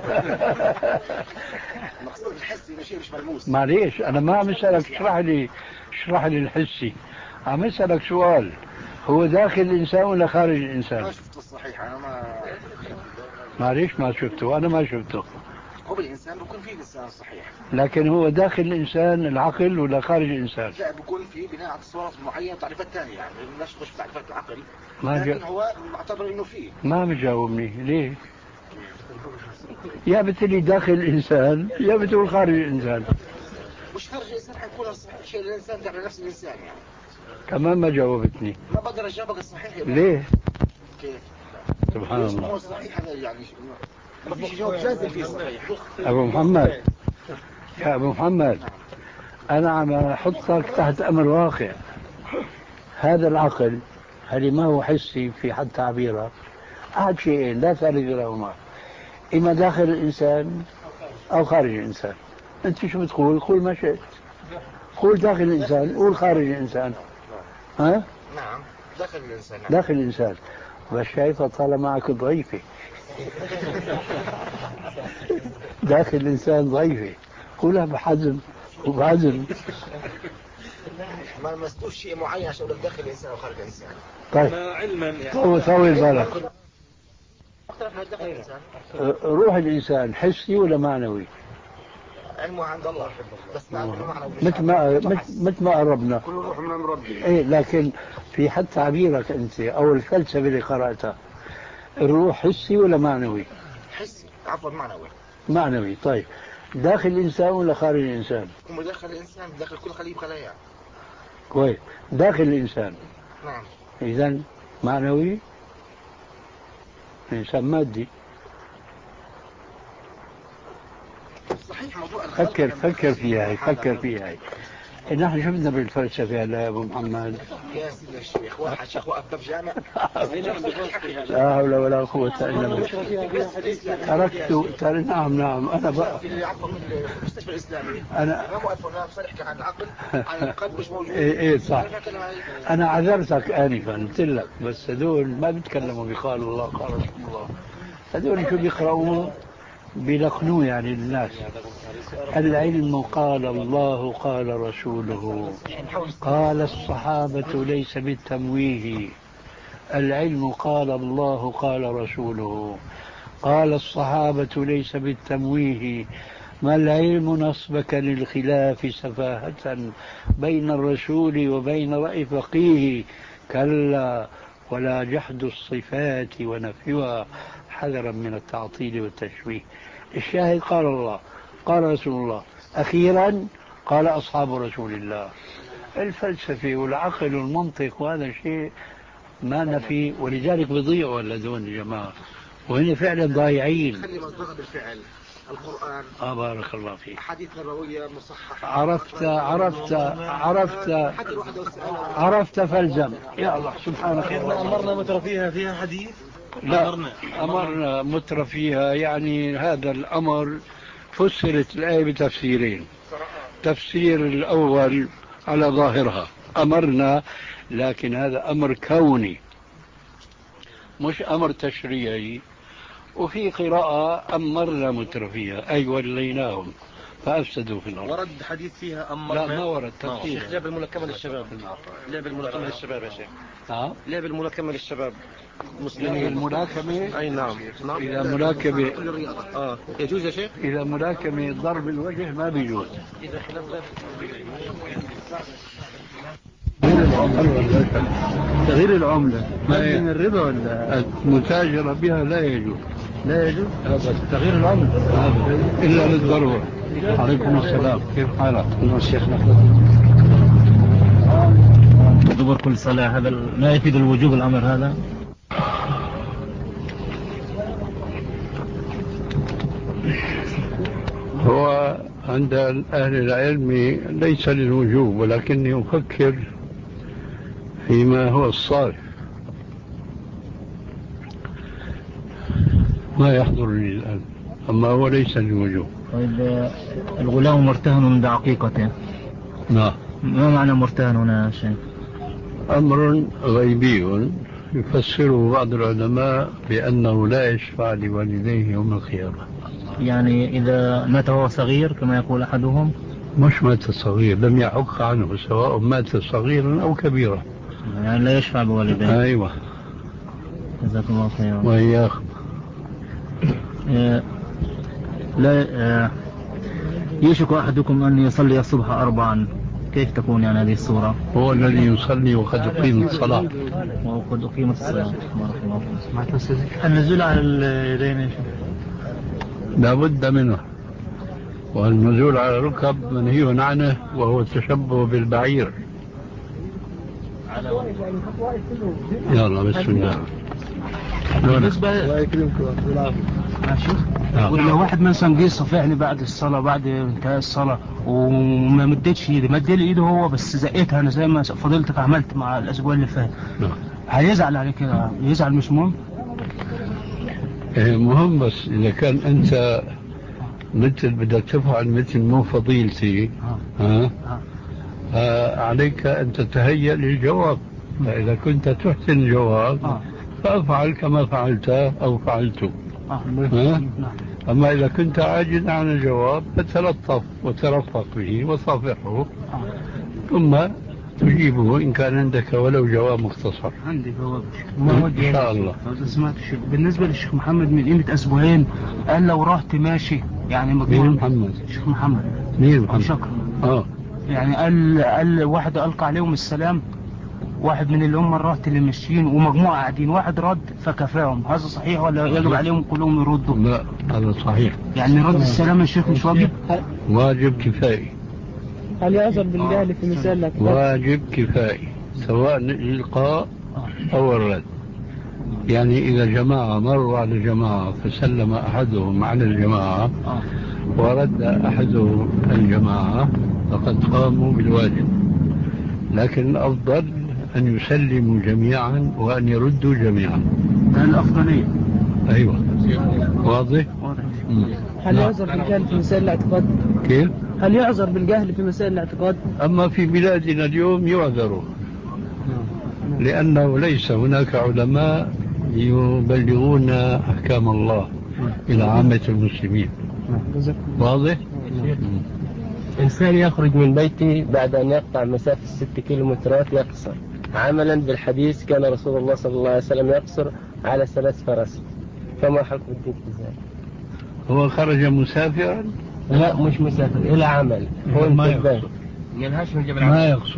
المقصود الحسي شيء مش ملموس. معليش، أنا ما عم أسألك اشرح لي اشرح لي الحسي، عم أسألك سؤال، هو داخل الإنسان ولا خارج الإنسان؟ ما شفته الصحيح أنا ما. معليش ما شفته، أنا ما شفته. هو بالإنسان بيكون فيه الإنسان الصحيح، لكن هو داخل الإنسان العقل ولا خارج الإنسان؟ لا بيكون فيه بناء على تصورات معينة تعريفات ثانية يعني لا تخش في تعريفات العقل، ما لكن جا... هو معتبر إنه فيه. ما بجاوبني ليه؟ يا بتقولي داخل الإنسان يا بتقول خارج الإنسان. مش خارج الإنسان حيكون الصحيح شيء الإنسان تعمل نفس الإنسان يعني. كمان ما جاوبتني. ما بقدر أجاوبك الصحيح يعني. ليه؟ كيف؟ سبحان الله. هو الصحيح هذا يعني ما فيش جواب جازم فيه صحيح. أبو محمد، يا أبو محمد، أنا عم أحطك تحت أمر واقع. هذا العقل هل ما هو حسي في حد تعبيره؟ أحد شيئين لا ثالث لهما، إما داخل الإنسان أو خارج الإنسان. أنت شو بتقول؟ قول ما شئت، قول داخل الإنسان، قول خارج الإنسان. ها؟ نعم داخل الإنسان. نعم. داخل الإنسان. بس شايفة طالما معك ضعيفة. داخل الإنسان ضعيفة، قولها بحزم وبعزم. ما لمستوش شيء معين عشان اقول لك داخل الانسان او خارج الانسان. طيب علما يعني. طول طول بالك. اختلفنا داخل الانسان. روح الإنسان حسي ولا معنوي؟ علمه عند الله بس نعرف انه معنوي. مثل ما مثل ما قربنا. كل روح من امر ربي. ايه لكن في حد تعبيرك انت او الفلسفه اللي قراتها، الروح حسي ولا معنوي؟ حسي، عفوا معنوي. معنوي. طيب داخل الانسان ولا خارج الانسان؟ هم داخل الانسان، داخل كل خلية بخلاياه. كويس، داخل الانسان. نعم. اذا معنوي، انسان مادي. صحيح موضوع الخلق. فكر فكر فيها هي، فكر فيها هي. نحن شفنا بالفلسفة يا أبو محمد. يا سيدي الشيخ، واحد شيخ وقف باب جامع. لا حول ولا قوة إلا بالله. تركت تر... نعم نعم أنا بقى في عفوا من المستشفى الإسلامي. أنا ما وقف هنا بصرح عن العقل، عن القلب مش موجود. إيه إيه صح. أنا عذرتك آنفا قلت لك، بس هذول ما بيتكلموا بقال الله قال رسول الله، هذول شو بيقرأوا بلقنوه يعني للناس. العلم قال الله قال رسوله قال الصحابة ليس بالتمويه. العلم قال الله قال رسوله قال الصحابة ليس بالتمويه. ما العلم نصبك للخلاف سفاهة بين الرسول وبين رأي فقيه. كلا ولا جحد الصفات ونفيها حذرا من التعطيل والتشويه. الشاهد قال الله قال رسول الله، أخيرا قال أصحاب رسول الله. الفلسفة والعقل والمنطق وهذا الشيء ما نفي، ولذلك بيضيعوا الذين الجماعة، وهن فعلا ضايعين. خلي مصدرها بالفعل القرآن. آه بارك الله فيك. حديث نبوية مصححة. عرفت عرفت عرفت عرفت فالزم. يا الله سبحانك. أمرنا مترفيها فيها حديث. لا أمرنا, أمرنا مترفيها يعني هذا الأمر فسرت الآية بتفسيرين. تفسير الأول على ظاهرها أمرنا، لكن هذا أمر كوني مش أمر تشريعي. وفي قراءة أمرنا مترفيها أي وليناهم فأفسدوا في الأرض. ورد حديث فيها أم لا ما ورد تفصيل. شيخ لعب الملاكمة للشباب، لعب الملاكمة للشباب يا شيخ. نعم لعب الملاكمة للشباب مسلمين. الملاكمة أي نعم نعم. إذا ملاكمة آه يجوز يا شيخ؟ إذا ملاكمة ضرب الوجه ما بيجوز. إذا خلاف ذلك تغيير العملة ما من الربا ولا المتاجرة بها لا يجوز. لا يجوز تغيير العملة إلا للضرورة. عليكم السلام، كيف حالك؟ شيخنا دبر كل صلاة، هذا ما يفيد الوجوب الأمر هذا؟ هو عند أهل العلم ليس للوجوب، ولكني أفكر فيما هو الصالح، ما يحضرني الآن، أما هو ليس للوجوب. طيب الغلام مرتهن بعقيقته، نعم، ما معنى مرتهن هنا يا شيخ؟ أمر غيبي يفسره بعض العلماء بأنه لا يشفع لوالديه يوم القيامة. يعني إذا مات وهو صغير كما يقول أحدهم؟ مش مات صغير، لم يحق عنه، سواء مات صغيرا أو كبيرا، يعني لا يشفع بوالديه. أيوة، جزاكم الله خيرا. وإياكم. آه لا آه يشك أحدكم أن يصلي الصبح أربعا، كيف تكون يعني هذه الصورة؟ هو الذي يصلي وقد أقيمت الصلاة. وقد أقيمت الصلاة. بارك الله فيك. النزول على اليدين لا بد منه، والنزول على الركب منهي عنه، وهو التشبه بالبعير. يلا بسم الله. بالنسبة لو واحد مثلا بيصف يعني بعد الصلاة، بعد انتهاء الصلاة وما مدتش ايدي، مد لي ايده هو بس زقيتها انا زي ما فضلتك عملت مع الاسبوع اللي فات، هيزعل على كده؟ يزعل مش مهم؟ مهم، بس اذا كان انت مثل بدك تفعل مثل مو فضيلتي ها عليك ان تتهيأ للجواب، فاذا كنت تحسن الجواب فافعل كما فعلت او فعلت. ها؟ أما إذا كنت عاجز عن الجواب فتلطف وترفق به وصافحه، ثم تجيبه إن كان عندك ولو جواب مختصر. عندي جواب إن شاء الله. سمعت الشيخ بالنسبة للشيخ محمد من قيمة أسبوعين قال لو رحت ماشي يعني مين محمد؟ الشيخ محمد مين محمد؟ شكرا. آه. يعني قال قال واحد ألقى عليهم السلام، واحد من اللي هم الرهط اللي ماشيين ومجموعة قاعدين، واحد رد فكفاهم، هذا صحيح ولا يجب عليهم كلهم يردوا؟ لا هذا صحيح. يعني رد السلام يا شيخ مش واجب؟ واجب كفائي. هل يعذر بالجهل في مسألة؟ واجب كفائي سواء الإلقاء أو الرد. يعني إذا جماعة مروا على جماعة فسلم أحدهم على الجماعة ورد أحدهم الجماعة فقد قاموا بالواجب، لكن الأفضل أن يسلموا جميعا وأن يردوا جميعا. الأفضلية. أيوة واضح؟ واضح. هل يعذر بالجهل في مسائل الاعتقاد؟ كيف؟ هل يعذر بالجهل في مسائل الاعتقاد؟ أما في بلادنا اليوم يعذروا، لأنه ليس هناك علماء يبلغون أحكام الله إلى عامة المسلمين. واضح؟ إنسان يخرج من بيته بعد أن يقطع مسافة ست كيلومترات يقصر، عملا بالحديث كان رسول الله صلى الله عليه وسلم يقصر على ثلاث فرس، فما حكم الدين في ذلك؟ هو خرج مسافرا؟ لا مش مسافر، إلى عمل. هو ما يقصر. ما يقصر.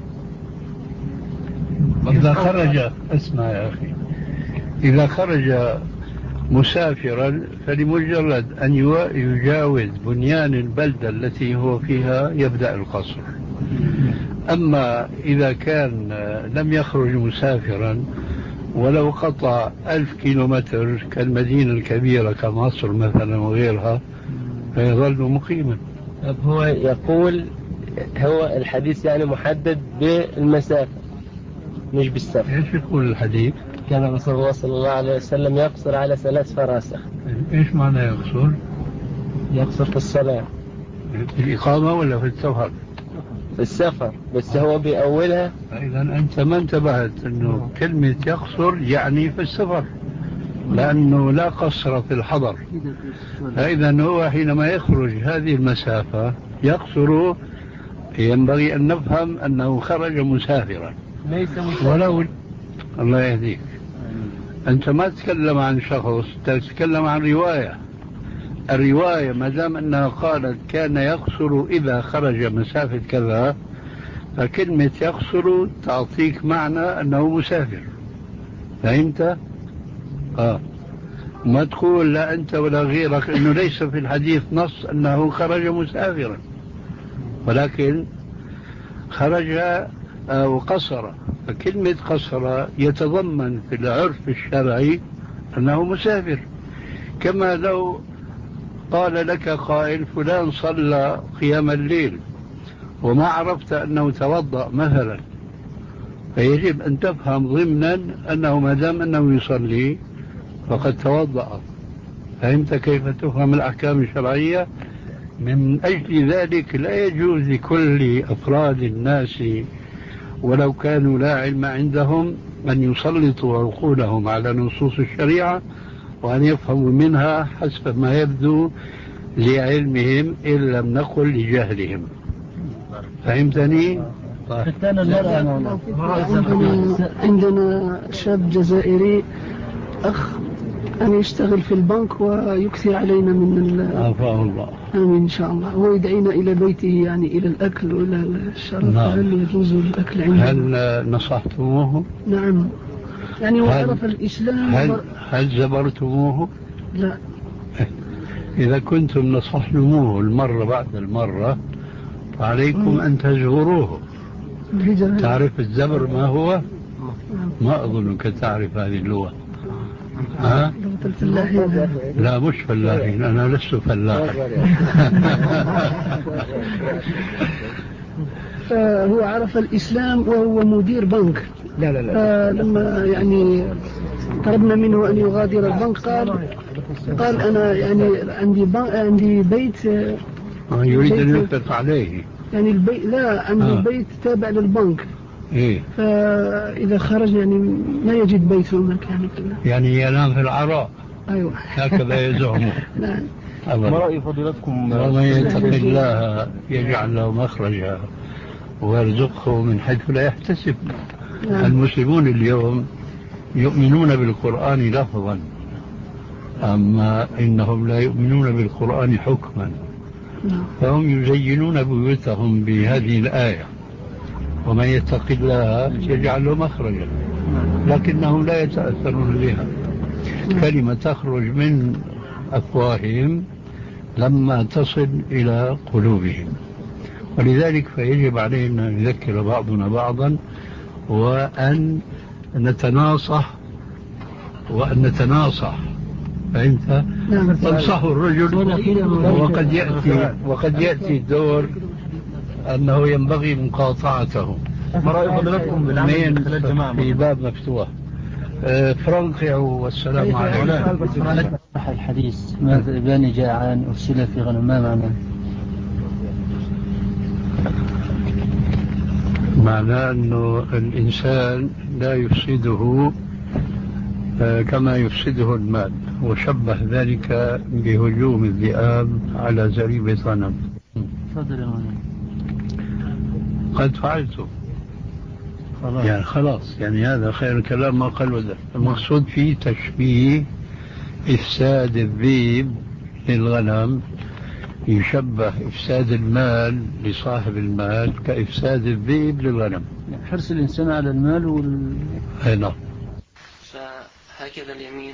إذا خرج، اسمع يا أخي، إذا خرج مسافرا فلمجرد أن يجاوز بنيان البلدة التي هو فيها يبدأ القصر. أما إذا كان لم يخرج مسافرا ولو قطع ألف كيلومتر كالمدينة الكبيرة كمصر مثلا وغيرها فيظل مقيما. هو يقول هو الحديث يعني محدد بالمسافة مش بالسفر. ايش يقول الحديث؟ كان رسول الله صلى الله عليه وسلم يقصر على ثلاث فراسخ. ايش معنى يقصر؟ يقصر في الصلاة. في الإقامة ولا في السفر؟ في السفر، بس هو بأولها. إذا أنت ما انتبهت أنه كلمة يقصر يعني في السفر، لأنه لا قصر في الحضر، فإذا هو حينما يخرج هذه المسافة يقصر، ينبغي أن نفهم أنه خرج مسافرا ولو. الله يهديك، أنت ما تتكلم عن شخص، تتكلم عن رواية. الرواية ما دام أنها قالت كان يقصر إذا خرج مسافة كذا، فكلمة يقصر تعطيك معنى أنه مسافر. فهمت؟ آه. ما تقول لا أنت ولا غيرك أنه ليس في الحديث نص أنه خرج مسافرا، ولكن خرج وقصر. فكلمة قصر يتضمن في العرف الشرعي أنه مسافر. كما لو قال لك قائل فلان صلى قيام الليل وما عرفت أنه توضأ مثلا، فيجب أن تفهم ضمنا أنه ما دام أنه يصلي فقد توضأ. فهمت كيف تفهم الأحكام الشرعية؟ من أجل ذلك لا يجوز لكل أفراد الناس ولو كانوا لا علم عندهم أن يسلطوا عقولهم على نصوص الشريعة وأن يفهموا منها حسب ما يبدو لعلمهم إن لم نقل لجهلهم. فهمتني؟ طيب. عندنا, عندنا شاب جزائري أخ أن يشتغل في البنك ويكثر علينا من عافاه الله. آمين إن شاء الله. هو يدعينا إلى بيته يعني إلى الأكل وإلى الشرب. نعم. هل يجوز الأكل عنده؟ هل نصحتموه؟ نعم، يعني هو عرف الإسلام. هل, هل زبرتموه؟ لا. إذا كنتم نصحتموه المرة بعد المرة فعليكم أن تزوروه. تعرف الزبر ما هو؟ ما أظنك تعرف هذه اللغة. ها؟ لا مش فلاحين، أنا لست فلاحا. فهو عرف الإسلام وهو مدير بنك. لا لا لا. فلما يعني طلبنا منه أن يغادر البنك قال قال أنا يعني عندي عندي بيت يريد أن ينفق عليه. يعني البيت لا عندي آه. بيت تابع للبنك. إيه؟ فإذا خرج يعني ما يجد بيت هناك يعني. يعني ينام في العراء. أيوة. هكذا يزعمون. نعم. ما رأي فضيلتكم؟ ومن يتق الله يجعل له مخرجا ويرزقه من حيث لا يحتسب. نعم. المسلمون اليوم يؤمنون بالقرآن لفظا، أما إنهم لا يؤمنون بالقرآن حكما. نعم. فهم يزينون بيوتهم بهذه الآية ومن يتق الله يجعل له مخرجا، لكنهم لا يتأثرون بها. كلمة تخرج من أفواههم لما تصل إلى قلوبهم، ولذلك فيجب علينا أن نذكر بعضنا بعضا وأن نتناصح وأن نتناصح. فأنت تنصح الرجل وقد يأتي وقد يأتي الدور أنه ينبغي مقاطعته. ما رأي فضيلتكم بالعمل خلال الجماعة؟ في باب مفتوح. فرنقع والسلام عليكم. الحديث ما ذئبان جاعان أرسل في غنم، ما معناه؟ معناه أنه الإنسان لا يفسده كما يفسده المال، وشبه ذلك بهجوم الذئاب على زريبة غنم. قد فعلته خلاص. يعني خلاص، يعني هذا خير الكلام ما قال وده. المقصود فيه تشبيه إفساد الذئب للغنم، يشبه إفساد المال لصاحب المال كإفساد الذئب للغنم. حرص الإنسان على المال وال... أي نعم. فهكذا اليمين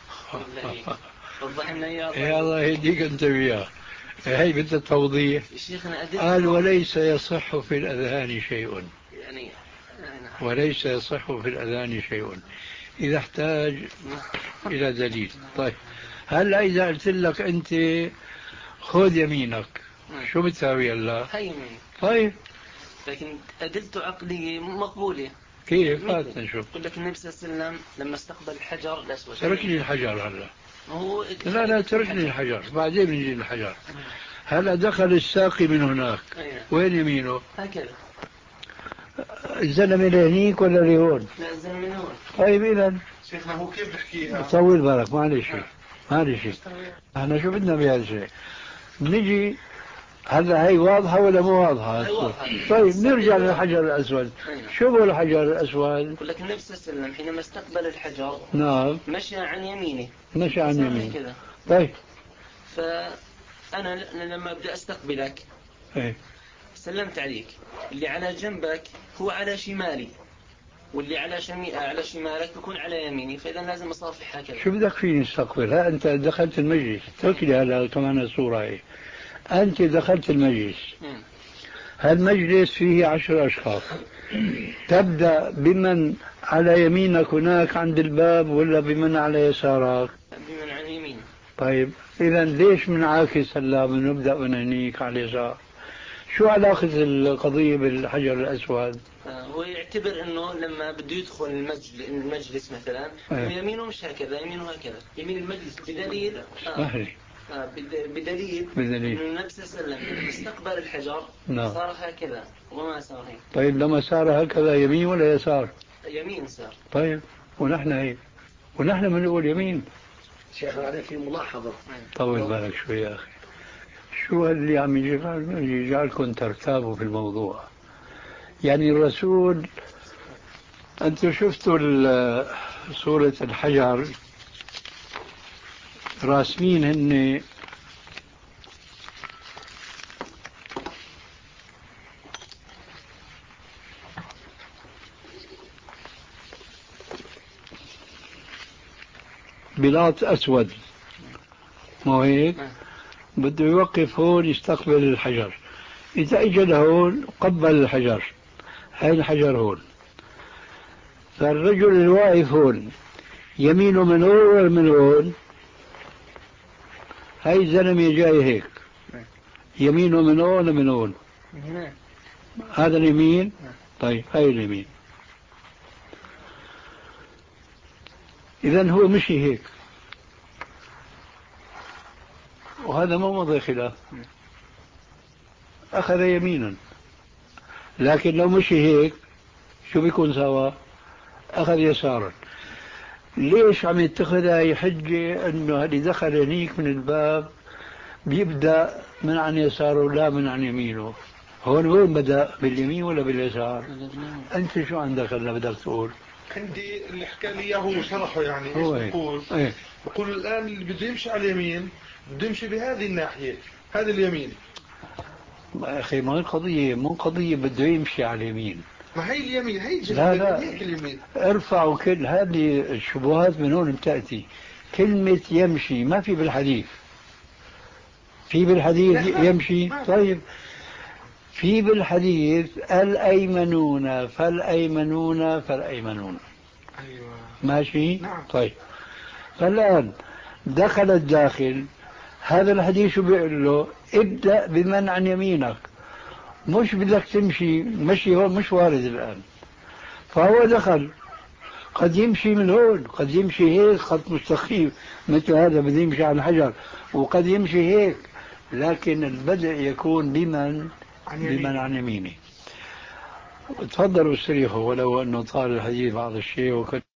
وضح لنا إياه. يا الله يهديك أنت وياه. هي بدها توضيح. قال وليس يصح في الأذهان شيء، يعني وليس يصح في الأذهان شيء إذا احتاج إلى دليل. طيب هل إذا قلت لك أنت خذ يمينك شو بتساوي الله؟ هاي يمين. طيب لكن أدلته عقلية مقبولة. كيف؟ هات نشوف. يقول لك النبي صلى الله عليه وسلم لما استقبل الحجر الأسود. تركني الحجر هلا. هو لا لا تركني الحجر بعدين بنجي الحجر. هلا دخل الساقي من هناك. أيه. وين يمينه؟ هكذا. الزلمة لهنيك ولا لهون؟ لا الزلمة من هون. طيب إذا شيخنا هو كيف بحكيها؟ طول بالك معلش معلش، احنا شو بدنا بهذا الشيء؟ بنجي هلا هي واضحة ولا مو واضحة؟ طيب نرجع للحجر الأسود. شو هو الحجر الأسود؟ يقول لك النبي صلى الله عليه وسلم حينما استقبل الحجر نعم مشى عن يمينه. مشى عن يمينه كذا. طيب فأنا لما أبدأ أستقبلك ايه سلمت عليك، اللي على جنبك هو على شمالي، واللي على شمي... على شمالك بيكون على يميني، فإذا لازم أصافح هكذا. شو بدك فيني استقبل؟ ها أنت دخلت المجلس، اترك لي هلا كمان الصورة هي. أنت دخلت المجلس، هالمجلس فيه عشر أشخاص، تبدأ بمن على يمينك هناك عند الباب ولا بمن على يسارك؟ بمن عن يمين. طيب إذا ليش منعاكس هلا بنبدأ من هنيك على اليسار؟ شو علاقة القضية بالحجر الأسود؟ هو يعتبر انه لما بده يدخل المجلس, المجلس مثلا أيه. يمينه مش هكذا، يمينه هكذا، يمين المجلس بدليل اسمح لي آه بدليل بدليل انه النبي صلى الله عليه وسلم حينما استقبل الحجر نعم. صار هكذا وما صار هيك. طيب لما صار هكذا يمين ولا يسار؟ يمين صار. طيب ونحن هيك ونحن بنقول يمين. شيخ هذا في ملاحظة. طول بالك شوي يا أخي، شو اللي عم يجعلكم ترتابوا في الموضوع؟ يعني الرسول، أنتم شفتوا سورة الحجر راسمين هن بلاط أسود، مو هيك؟ بده يوقف هون يستقبل الحجر، إذا إجا لهون قبل الحجر، هاي الحجر هون، فالرجل الواقف هون يمينه من هون ولا من هون؟ هاي الزلمة جاي هيك، يمينه من هون ولا من هون؟ هذا اليمين؟ طيب هاي اليمين. إذن هو مشي هيك، وهذا ما موضع خلاف، أخذ يمينا. لكن لو مشي هيك شو بيكون سوا؟ أخذ يسارا. ليش عم يتخذها هي حجة أنه اللي دخل هنيك من الباب بيبدأ من عن يساره لا من عن يمينه؟ هون وين بدأ؟ باليمين ولا باليسار؟ أنت شو عندك هلا بدك تقول؟ عندي اللي حكى لي هو شرحه، يعني ايش بقول؟ ايه؟ بقول الآن اللي بده يمشي على اليمين بده يمشي بهذه الناحية، هذا اليمين. يا أخي ما القضية مو قضية بده يمشي على اليمين، ما هي اليمين هي لا لا هيك اليمين. ارفعوا كل هذه الشبهات من هون بتأتي. كلمة يمشي ما في بالحديث، في بالحديث يمشي. طيب في بالحديث الأيمنون فالأيمنون فالأيمنون. أيوة. ماشي. نعم. طيب فالآن دخل الداخل، هذا الحديث بيقول له ابدأ بمن عن يمينك، مش بدك تمشي مشي هون، مش وارد الآن. فهو دخل، قد يمشي من هون، قد يمشي هيك خط مستقيم مثل هذا بده يمشي على الحجر، وقد يمشي هيك، لكن البدء يكون بمن عن بمن عن يمينه. تفضلوا استريحوا ولو أنه طال الحديث بعض الشيء وكنت